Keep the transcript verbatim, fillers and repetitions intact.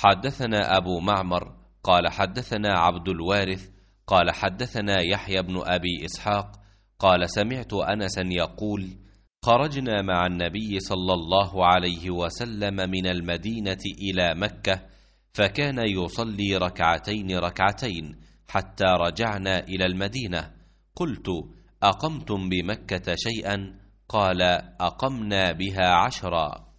حدثنا أبو معمر قال حدثنا عبد الوارث قال حدثنا يحيى بن أبي إسحاق قال سمعت أنسا يقول خرجنا مع النبي صلى الله عليه وسلم من المدينة إلى مكة فكان يصلي ركعتين ركعتين حتى رجعنا إلى المدينة. قلت أقمتم بمكة شيئا؟ قال أقمنا بها عشرا.